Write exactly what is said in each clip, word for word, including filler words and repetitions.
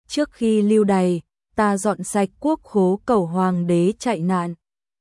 trước khi lưu đày, ta dọn sạch quốc khố cầu hoàng đế chạy nạn.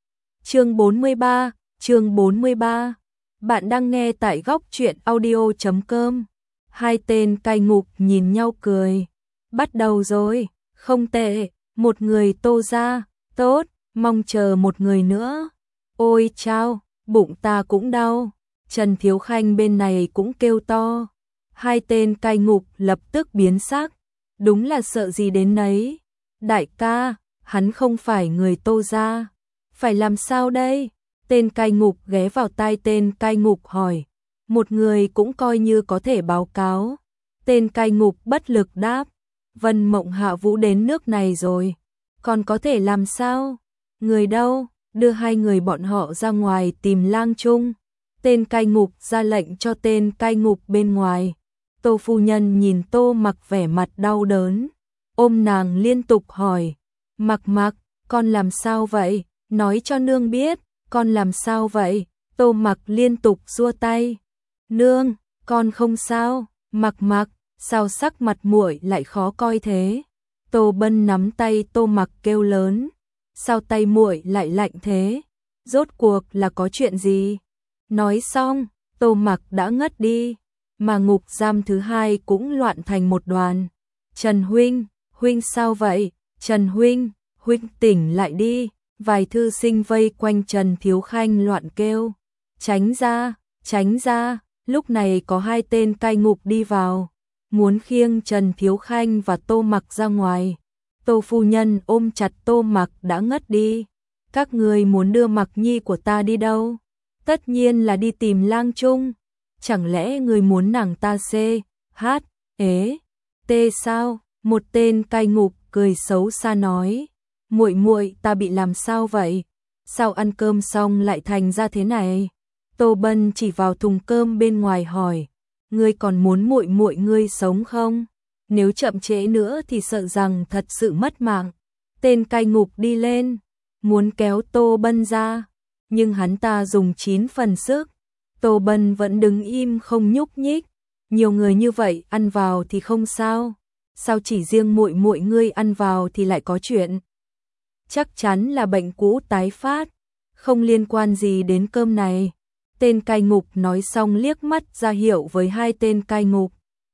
Chương bốn mươi ba, chương bốn mươi ba. Bạn đang nghe tại góc truyện audio chấm com. Hai tên cai ngục nhìn nhau cười. Bắt đầu rồi, không tệ, một người Tô ra, tốt, mong chờ một người nữa. Ôi chao, bụng ta cũng đau. Trần Thiếu Khanh bên này cũng kêu to. Hai tên cai ngục lập tức biến sắc. Đúng là sợ gì đến nấy. Đại ca, hắn không phải người Tô ra. Phải làm sao đây? Tên cai ngục ghé vào tai tên cai ngục hỏi. Một người cũng coi như có thể báo cáo. Tên cai ngục bất lực đáp. Vân Mộng Hạ Vũ đến nước này rồi. Còn có thể làm sao? Người đâu? Đưa hai người bọn họ ra ngoài tìm Lang Trung. Tên cai ngục ra lệnh cho tên cai ngục bên ngoài. Tô phu nhân nhìn Tô Mặc vẻ mặt đau đớn. Ôm nàng liên tục hỏi. Mặc Mặc, con làm sao vậy? Nói cho nương biết, con làm sao vậy? Tô Mặc liên tục giơ tay. Nương, con không sao. Mặc Mặc, sao sắc mặt muội lại khó coi thế? Tô Bân nắm tay Tô Mặc kêu lớn. Sao tay muội lại lạnh thế? Rốt cuộc là có chuyện gì? Nói xong, Tô Mặc đã ngất đi, mà ngục giam thứ hai cũng loạn thành một đoàn. Trần huynh, huynh sao vậy? Trần huynh, huynh tỉnh lại đi. Vài thư sinh vây quanh Trần Thiếu Khanh loạn kêu. Tránh ra, tránh ra. Lúc này có hai tên cai ngục đi vào, muốn khiêng Trần Thiếu Khanh và Tô Mặc ra ngoài. Tô phu nhân ôm chặt Tô Mặc đã ngất đi. Các người muốn đưa Mặc nhi của ta đi đâu? Tất nhiên là đi tìm Lang Trung. Chẳng lẽ người muốn nàng ta xê, hát, ế, tê sao? Một tên cai ngục cười xấu xa nói. Muội muội ta bị làm sao vậy? Sao ăn cơm xong lại thành ra thế này? Tô Bân chỉ vào thùng cơm bên ngoài hỏi. Ngươi còn muốn muội muội ngươi sống không? Nếu chậm trễ nữa thì sợ rằng thật sự mất mạng. Tên cai ngục đi lên, muốn kéo Tô Bân ra, nhưng hắn ta dùng chín phần sức. Tô Bân vẫn đứng im không nhúc nhích. Nhiều người như vậy ăn vào thì không sao, sao chỉ riêng muội muội ngươi ăn vào thì lại có chuyện? Chắc chắn là bệnh cũ tái phát, không liên quan gì đến cơm này. Tên cai ngục nói xong liếc mắt ra hiệu với hai tên cai ngục.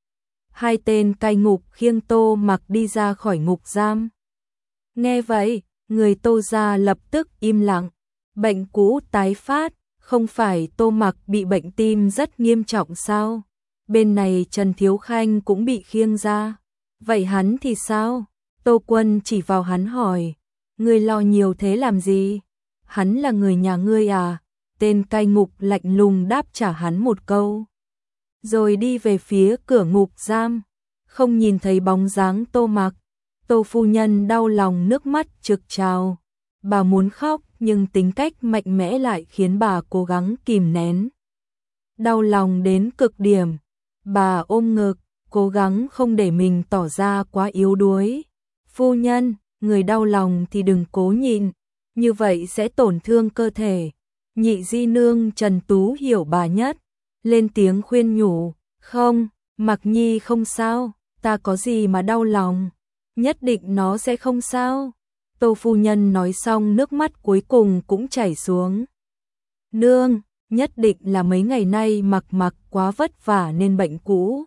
Hai tên cai ngục khiêng Tô Mặc đi ra khỏi ngục giam. Nghe vậy, người Tô gia lập tức im lặng. Bệnh cũ tái phát, không phải Tô Mặc bị bệnh tim rất nghiêm trọng sao? Bên này Trần Thiếu Khanh cũng bị khiêng ra. Vậy hắn thì sao? Tô Quân chỉ vào hắn hỏi. Ngươi lo nhiều thế làm gì? Hắn là người nhà ngươi à? Tên cai ngục lạnh lùng đáp trả hắn một câu. Rồi đi về phía cửa ngục giam. Không nhìn thấy bóng dáng Tô Mặc. Tô phu nhân đau lòng nước mắt trực trào. Bà muốn khóc nhưng tính cách mạnh mẽ lại khiến bà cố gắng kìm nén. Đau lòng đến cực điểm. Bà ôm ngực, cố gắng không để mình tỏ ra quá yếu đuối. Phu nhân, người đau lòng thì đừng cố nhịn, như vậy sẽ tổn thương cơ thể. Nhị di nương Trần Tú hiểu bà nhất, lên tiếng khuyên nhủ. Không, Mặc nhi không sao, ta có gì mà đau lòng, nhất định nó sẽ không sao. Tô phu nhân nói xong nước mắt cuối cùng cũng chảy xuống. Nương, nhất định là mấy ngày nay Mặc Mặc quá vất vả nên bệnh cũ.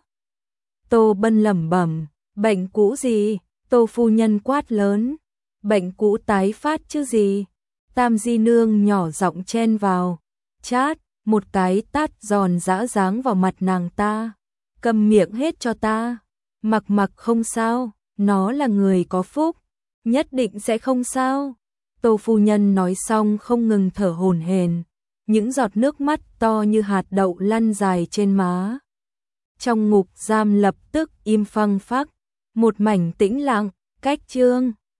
Tô Bân lẩm bẩm, bệnh cũ gì? Tô phu nhân quát lớn, bệnh cũ tái phát chứ gì? Tam di nương nhỏ giọng chen vào, chát, một cái tát giòn giã giáng vào mặt nàng ta. Cầm miệng hết cho ta. Mặc Mặc không sao, nó là người có phúc, nhất định sẽ không sao. Tô phu nhân nói xong không ngừng thở hổn hển, những giọt nước mắt to như hạt đậu lăn dài trên má. Trong ngục giam lập tức im phăng phắc, một mảnh tĩnh lặng. Cách chương